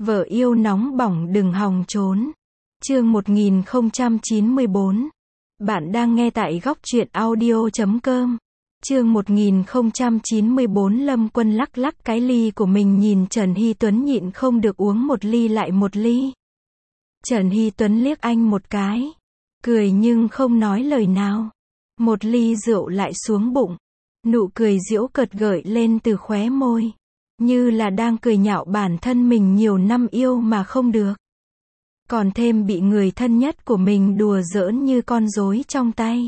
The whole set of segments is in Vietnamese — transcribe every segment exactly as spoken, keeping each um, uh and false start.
Vợ yêu nóng bỏng đừng hòng trốn. Chương một nghìn không trăm chín mươi bốn. Bạn đang nghe tại góc truyện audio chấm com. Chương một nghìn không trăm chín mươi bốn. Lâm Quân lắc lắc cái ly của mình nhìn Trần Hy Tuấn nhịn không được uống một ly lại một ly. Trần Hy Tuấn liếc anh một cái, cười nhưng không nói lời nào. Một ly rượu lại xuống bụng. Nụ cười giễu cợt gợi lên từ khóe môi, như là đang cười nhạo bản thân mình nhiều năm yêu mà không được. Còn thêm bị người thân nhất của mình đùa giỡn như con rối trong tay.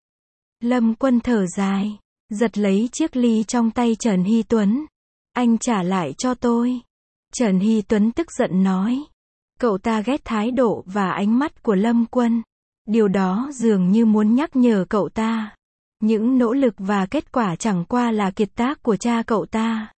Lâm Quân thở dài, giật lấy chiếc ly trong tay Trần Hy Tuấn. Anh trả lại cho tôi. Trần Hy Tuấn tức giận nói. Cậu ta ghét thái độ và ánh mắt của Lâm Quân. Điều đó dường như muốn nhắc nhở cậu ta. Những nỗ lực và kết quả chẳng qua là kiệt tác của cha cậu ta.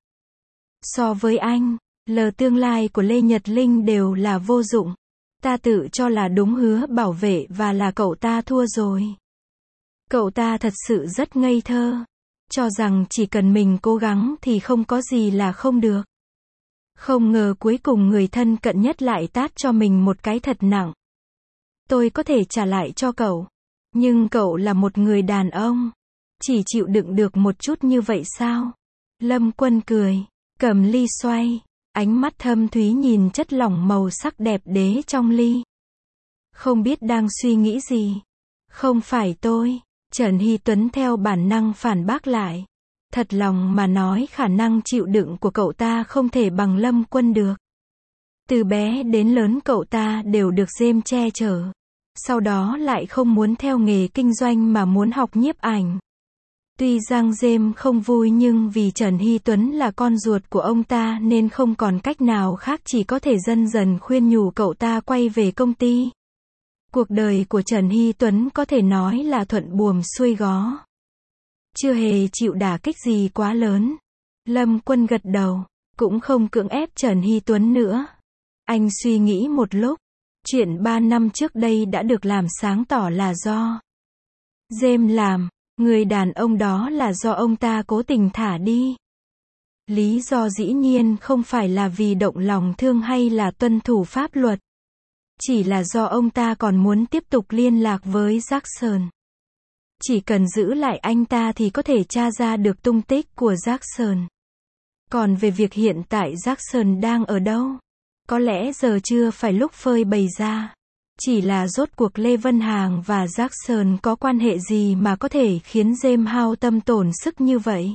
So với anh, lờ tương lai của Lê Nhật Linh đều là vô dụng. Ta tự cho là đúng hứa bảo vệ và là cậu ta thua rồi. Cậu ta thật sự rất ngây thơ, cho rằng chỉ cần mình cố gắng thì không có gì là không được. Không ngờ cuối cùng người thân cận nhất lại tát cho mình một cái thật nặng. Tôi có thể trả lại cho cậu, nhưng cậu là một người đàn ông, chỉ chịu đựng được một chút như vậy sao? Lâm Quân cười, cầm ly xoay, ánh mắt thâm thúy nhìn chất lỏng màu sắc đẹp đẽ trong ly. Không biết đang suy nghĩ gì. Không phải tôi. Trần Hy Tuấn theo bản năng phản bác lại. Thật lòng mà nói khả năng chịu đựng của cậu ta không thể bằng Lâm Quân được. Từ bé đến lớn cậu ta đều được James che chở. Sau đó lại không muốn theo nghề kinh doanh mà muốn học nhiếp ảnh. Tuy rằng James không vui nhưng vì Trần Hy Tuấn là con ruột của ông ta nên không còn cách nào khác, chỉ có thể dần dần khuyên nhủ cậu ta quay về công ty. Cuộc đời của Trần Hy Tuấn có thể nói là thuận buồm xuôi gió. Chưa hề chịu đả kích gì quá lớn. Lâm Quân gật đầu, cũng không cưỡng ép Trần Hy Tuấn nữa. Anh suy nghĩ một lúc. Chuyện ba năm trước đây đã được làm sáng tỏ là do James làm. Người đàn ông đó là do ông ta cố tình thả đi. Lý do dĩ nhiên không phải là vì động lòng thương hay là tuân thủ pháp luật. Chỉ là do ông ta còn muốn tiếp tục liên lạc với Jackson. Chỉ cần giữ lại anh ta thì có thể tra ra được tung tích của Jackson. Còn về việc hiện tại Jackson đang ở đâu, có lẽ giờ chưa phải lúc phơi bày ra. Chỉ là rốt cuộc Lê Vân Hàng và Jackson có quan hệ gì mà có thể khiến James hao tâm tổn sức như vậy?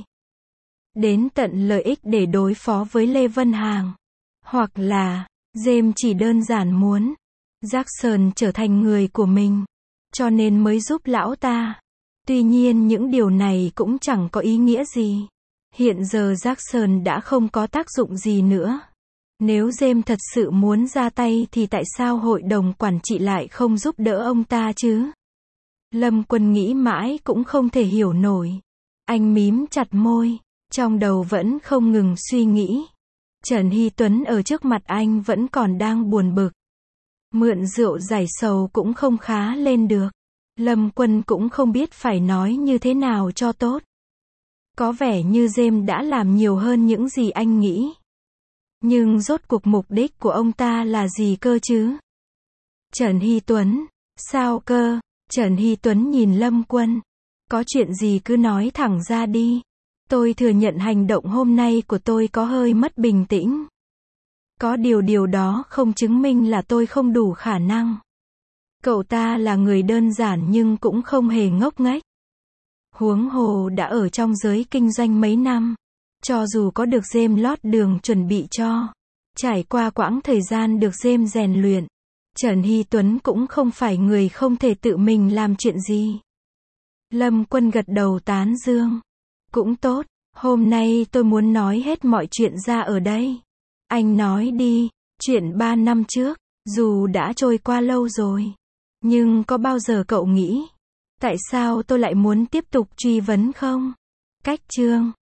Đến tận lợi ích để đối phó với Lê Vân Hàng. Hoặc là, James chỉ đơn giản muốn Jackson trở thành người của mình, cho nên mới giúp lão ta. Tuy nhiên những điều này cũng chẳng có ý nghĩa gì. Hiện giờ Jackson đã không có tác dụng gì nữa. Nếu James thật sự muốn ra tay thì tại sao hội đồng quản trị lại không giúp đỡ ông ta chứ? Lâm Quân nghĩ mãi cũng không thể hiểu nổi. Anh mím chặt môi, trong đầu vẫn không ngừng suy nghĩ. Trần Hy Tuấn ở trước mặt anh vẫn còn đang buồn bực. Mượn rượu giải sầu cũng không khá lên được. Lâm Quân cũng không biết phải nói như thế nào cho tốt. Có vẻ như James đã làm nhiều hơn những gì anh nghĩ. Nhưng rốt cuộc mục đích của ông ta là gì cơ chứ? Trần Hy Tuấn, sao cơ? Trần Hy Tuấn nhìn Lâm Quân. Có chuyện gì cứ nói thẳng ra đi. Tôi thừa nhận hành động hôm nay của tôi có hơi mất bình tĩnh. Có điều điều đó không chứng minh là tôi không đủ khả năng. Cậu ta là người đơn giản nhưng cũng không hề ngốc nghếch. Huống hồ đã ở trong giới kinh doanh mấy năm. Cho dù có được James lót đường chuẩn bị cho, trải qua quãng thời gian được James rèn luyện, Trần Hy Tuấn cũng không phải người không thể tự mình làm chuyện gì. Lâm Quân gật đầu tán dương. Cũng tốt, hôm nay tôi muốn nói hết mọi chuyện ra ở đây. Anh nói đi, chuyện ba năm trước, dù đã trôi qua lâu rồi, nhưng có bao giờ cậu nghĩ, tại sao tôi lại muốn tiếp tục truy vấn không? Cách chương